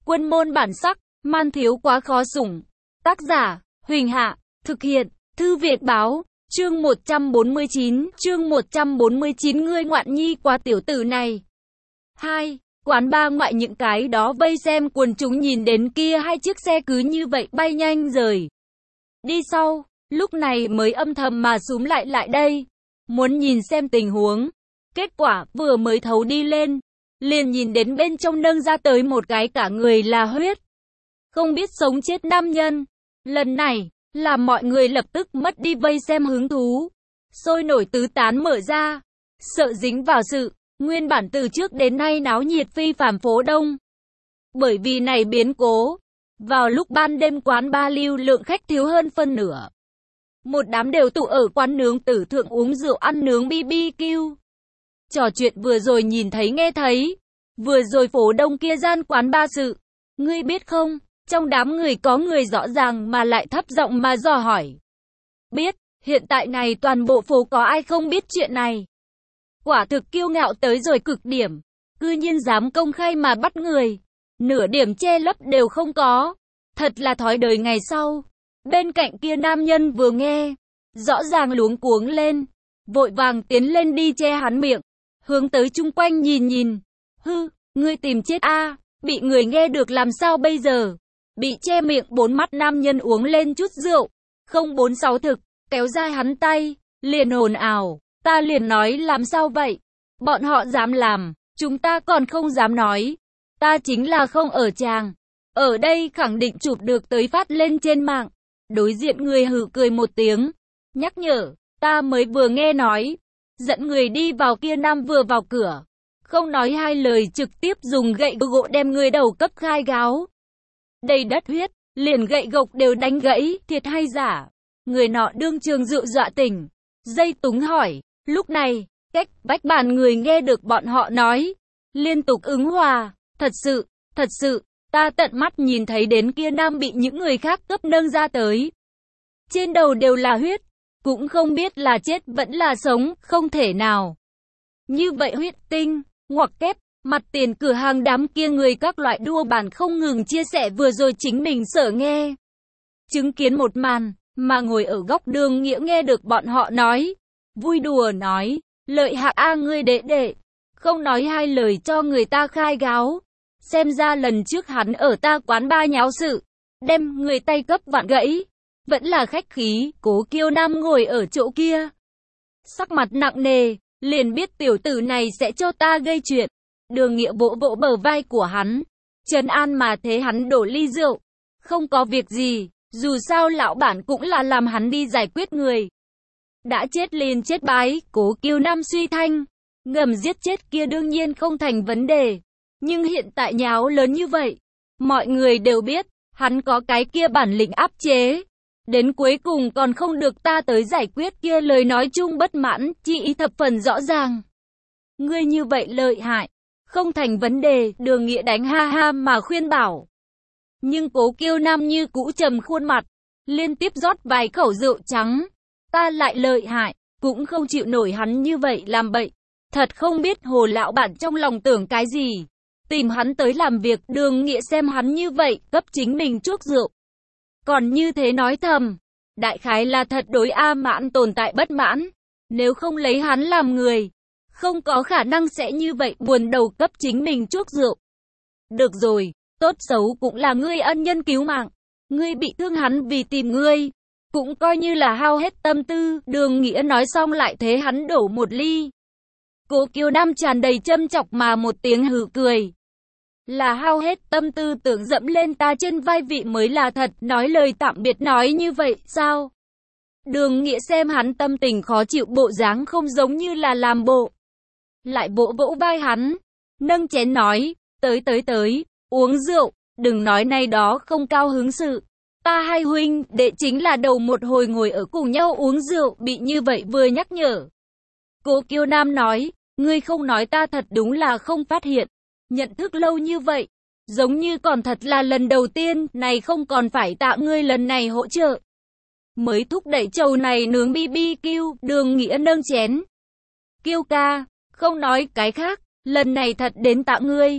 Quân môn bản sắc, man thiếu quá khó sủng. Tác giả, Huỳnh Hạ, thực hiện, Thư Việt Báo, chương 149, ngươi ngoạn nhi quá tiểu tử này. 2. Quán ba ngoại những cái đó vây xem quần chúng nhìn đến kia hai chiếc xe cứ như vậy bay nhanh rời đi sau, lúc này mới âm thầm mà xúm lại đây, muốn nhìn xem tình huống. Kết quả, vừa mới thấu đi lên, liền nhìn đến bên trong nâng ra tới một cái cả người là huyết, không biết sống chết nam nhân. Lần này, làm mọi người lập tức mất đi vây xem hứng thú, sôi nổi tứ tán mở ra, sợ dính vào sự nguyên bản từ trước đến nay náo nhiệt phi phàm phố Đông. Bởi vì này biến cố, vào lúc ban đêm quán ba lưu lượng khách thiếu hơn phân nửa. Một đám đều tụ ở quán nướng Tử Thượng uống rượu ăn nướng BBQ. Trò chuyện vừa rồi nhìn thấy nghe thấy, vừa rồi phố Đông kia gian quán ba sự. Ngươi biết không, trong đám người có người rõ ràng mà lại thấp giọng mà dò hỏi. Biết, hiện tại này toàn bộ phố có ai không biết chuyện này. Quả thực kiêu ngạo tới rồi cực điểm, cư nhiên dám công khai mà bắt người, nửa điểm che lấp đều không có, thật là thói đời ngày sau. Bên cạnh kia nam nhân vừa nghe, rõ ràng luống cuống lên, vội vàng tiến lên đi che hắn miệng, hướng tới chung quanh nhìn. Hư, ngươi tìm chết a, bị người nghe được làm sao bây giờ? Bị che miệng bốn mắt nam nhân uống lên chút rượu, 046 thực, kéo dai hắn tay, liền ồn ào. Ta liền nói làm sao vậy? Bọn họ dám làm, chúng ta còn không dám nói. Ta chính là không ở tràng. Ở đây khẳng định chụp được tới phát lên trên mạng. Đối diện người hừ cười một tiếng. Nhắc nhở, ta mới vừa nghe nói. Dẫn người đi vào kia nam vừa vào cửa. Không nói hai lời trực tiếp dùng gậy gỗ đem người đầu cấp khai gáo. Đầy đất huyết, liền gậy gộc đều đánh gãy, thiệt hay giả? Người nọ đương trường rượu dọa tỉnh. Dây túng hỏi. Lúc này, cách vách bàn người nghe được bọn họ nói, liên tục ứng hòa, thật sự, ta tận mắt nhìn thấy đến kia nam bị những người khác cấp nâng ra tới. Trên đầu đều là huyết, cũng không biết là chết vẫn là sống, không thể nào. Như vậy huyết tinh, ngoặc kép, mặt tiền cửa hàng đám kia người các loại đua bàn không ngừng chia sẻ vừa rồi chính mình sợ nghe. Chứng kiến một màn, mà ngồi ở góc đường Nghĩa nghe được bọn họ nói. Vui đùa nói, lợi hại a ngươi đệ, không nói hai lời cho người ta khai gáo. Xem ra lần trước hắn ở ta quán ba nháo sự, đem người tay cấp vặn gãy. Vẫn là khách khí, Cố Kiêu Nam ngồi ở chỗ kia. Sắc mặt nặng nề, liền biết tiểu tử này sẽ cho ta gây chuyện. Đường Nghĩa vỗ vỗ bờ vai của hắn, trấn an mà thế hắn đổ ly rượu. Không có việc gì, dù sao lão bản cũng là làm hắn đi giải quyết người. Đã chết liền chết bái, Cố Kiêu Nam suy thanh. Ngầm giết chết kia đương nhiên không thành vấn đề. Nhưng hiện tại nháo lớn như vậy, mọi người đều biết, hắn có cái kia bản lĩnh áp chế. Đến cuối cùng còn không được ta tới giải quyết kia lời nói chung bất mãn, chi ý thập phần rõ ràng. Ngươi như vậy lợi hại, không thành vấn đề, Đường Nghĩa đánh ha ha mà khuyên bảo. Nhưng Cố Kiêu Nam như cũ trầm khuôn mặt, liên tiếp rót vài khẩu rượu trắng. Ta lại lợi hại, cũng không chịu nổi hắn như vậy làm bậy. Thật không biết Hồ lão bản trong lòng tưởng cái gì. Tìm hắn tới làm việc, Đường Nghĩa xem hắn như vậy, cấp chính mình chuốc rượu. Còn như thế nói thầm, đại khái là thật đối A Mãn tồn tại bất mãn. Nếu không lấy hắn làm người, không có khả năng sẽ như vậy buồn đầu cấp chính mình chuốc rượu. Được rồi, tốt xấu cũng là ngươi ân nhân cứu mạng. Ngươi bị thương hắn vì tìm ngươi. Cũng coi như là hao hết tâm tư, Đường Nghĩa nói xong lại thế hắn đổ một ly. Cố Kiêu Nam tràn đầy châm chọc mà một tiếng hừ cười. Là hao hết tâm tư tưởng dẫm lên ta trên vai vị mới là thật, nói lời tạm biệt nói như vậy, sao? Đường Nghĩa xem hắn tâm tình khó chịu bộ dáng không giống như là làm bộ. Lại vỗ vỗ vai hắn, nâng chén nói, tới, uống rượu, đừng nói này đó không cao hứng sự. Ta hai huynh đệ chính là đầu một hồi ngồi ở cùng nhau uống rượu bị như vậy vừa nhắc nhở. Cố Kiêu Nam nói, ngươi không nói ta thật đúng là không phát hiện. Nhận thức lâu như vậy, giống như còn thật là lần đầu tiên, này không còn phải tạ ngươi lần này hỗ trợ. Mới thúc đẩy chầu này nướng BBQ, Đường Nghĩa nâng chén. Kiêu ca, không nói cái khác, lần này thật đến tạ ngươi.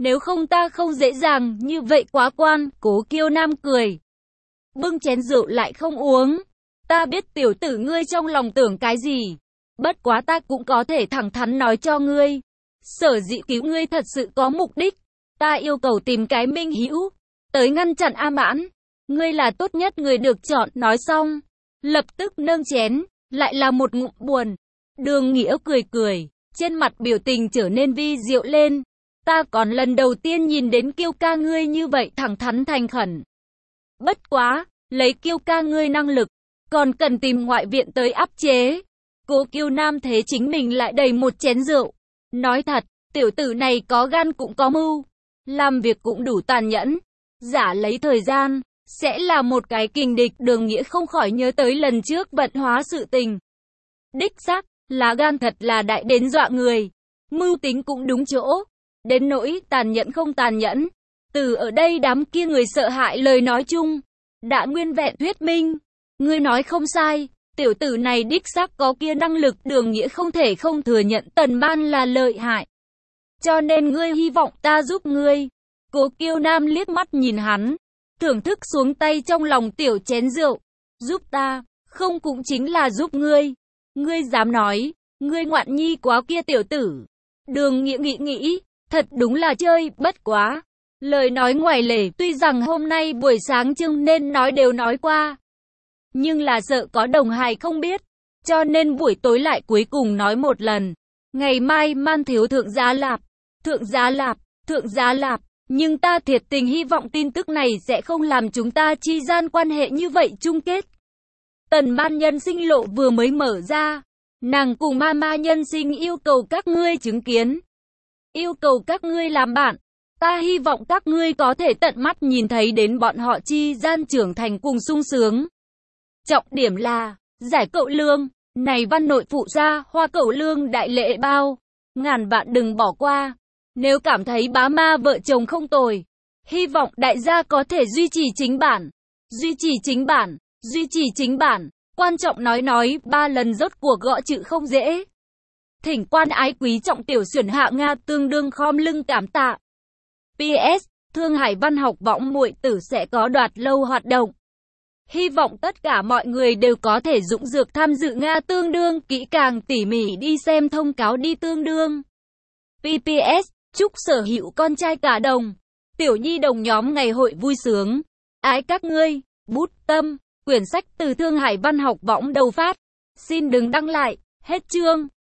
Nếu không ta không dễ dàng như vậy quá quan. Cố Kiêu Nam cười. Bưng chén rượu lại không uống. Ta biết tiểu tử ngươi trong lòng tưởng cái gì. Bất quá ta cũng có thể thẳng thắn nói cho ngươi. Sở dĩ cứu ngươi thật sự có mục đích. Ta yêu cầu tìm cái minh hữu tới ngăn chặn A Mãn. Ngươi là tốt nhất người được chọn. Nói xong, lập tức nâng chén, lại là một ngụm buồn. Đường Nghĩa cười cười, trên mặt biểu tình trở nên vi diệu lên. Ta còn lần đầu tiên nhìn đến Kiêu ca ngươi như vậy thẳng thắn thành khẩn. Bất quá, lấy Kiêu ca ngươi năng lực, còn cần tìm ngoại viện tới áp chế. Cố Kiêu Nam thế chính mình lại đầy một chén rượu. Nói thật, tiểu tử này có gan cũng có mưu, làm việc cũng đủ tàn nhẫn. Giả lấy thời gian, sẽ là một cái kình địch. Đường Nghĩa không khỏi nhớ tới lần trước vận hóa sự tình. Đích xác, là gan thật là đại đến dọa người. Mưu tính cũng đúng chỗ. Đến nỗi tàn nhẫn không tàn nhẫn. Từ ở đây đám kia người sợ hãi lời nói chung đã nguyên vẹn thuyết minh. Ngươi nói không sai, tiểu tử này đích xác có kia năng lực. Đường Nghĩa không thể không thừa nhận Tần Ban là lợi hại. Cho nên ngươi hy vọng ta giúp ngươi. Cố Kiêu Nam liếc mắt nhìn hắn, thưởng thức xuống tay trong lòng tiểu chén rượu. Giúp ta, không cũng chính là giúp ngươi. Ngươi dám nói, ngươi ngoạn nhi quá kia tiểu tử. Đường Nghĩa nghĩ, thật đúng là chơi, bất quá. Lời nói ngoài lề, tuy rằng hôm nay buổi sáng chương nên nói đều nói qua. Nhưng là sợ có đồng hài không biết. Cho nên buổi tối lại cuối cùng nói một lần. Ngày mai man thiếu thượng giá lạp. Thượng giá lạp. Nhưng ta thiệt tình hy vọng tin tức này sẽ không làm chúng ta chi gian quan hệ như vậy chung kết. Tần Ban nhân sinh lộ vừa mới mở ra. Nàng cùng Mama nhân sinh yêu cầu các ngươi chứng kiến. Yêu cầu các ngươi làm bạn. Ta hy vọng các ngươi có thể tận mắt nhìn thấy đến bọn họ chi gian trưởng thành cùng sung sướng. Trọng điểm là, giải cậu lương. Này văn nội phụ gia, hoa cậu lương đại lễ bao. Ngàn vạn đừng bỏ qua. Nếu cảm thấy bá ma vợ chồng không tồi, hy vọng đại gia có thể duy trì chính bản. Quan trọng nói 3 lần rốt cuộc gõ chữ không dễ. Thỉnh quan ái quý trọng tiểu xuyển hạ Nga tương đương khom lưng cảm tạ. PS, Thương Hải Văn học võng muội tử sẽ có đoạt lâu hoạt động. Hy vọng tất cả mọi người đều có thể dũng dược tham dự Nga tương đương kỹ càng tỉ mỉ đi xem thông cáo đi tương đương. PPS, chúc sở hữu con trai cả đồng, tiểu nhi đồng nhóm ngày hội vui sướng. Ái các ngươi, bút tâm, quyển sách từ Thương Hải Văn học võng đầu phát. Xin đừng đăng lại, hết chương.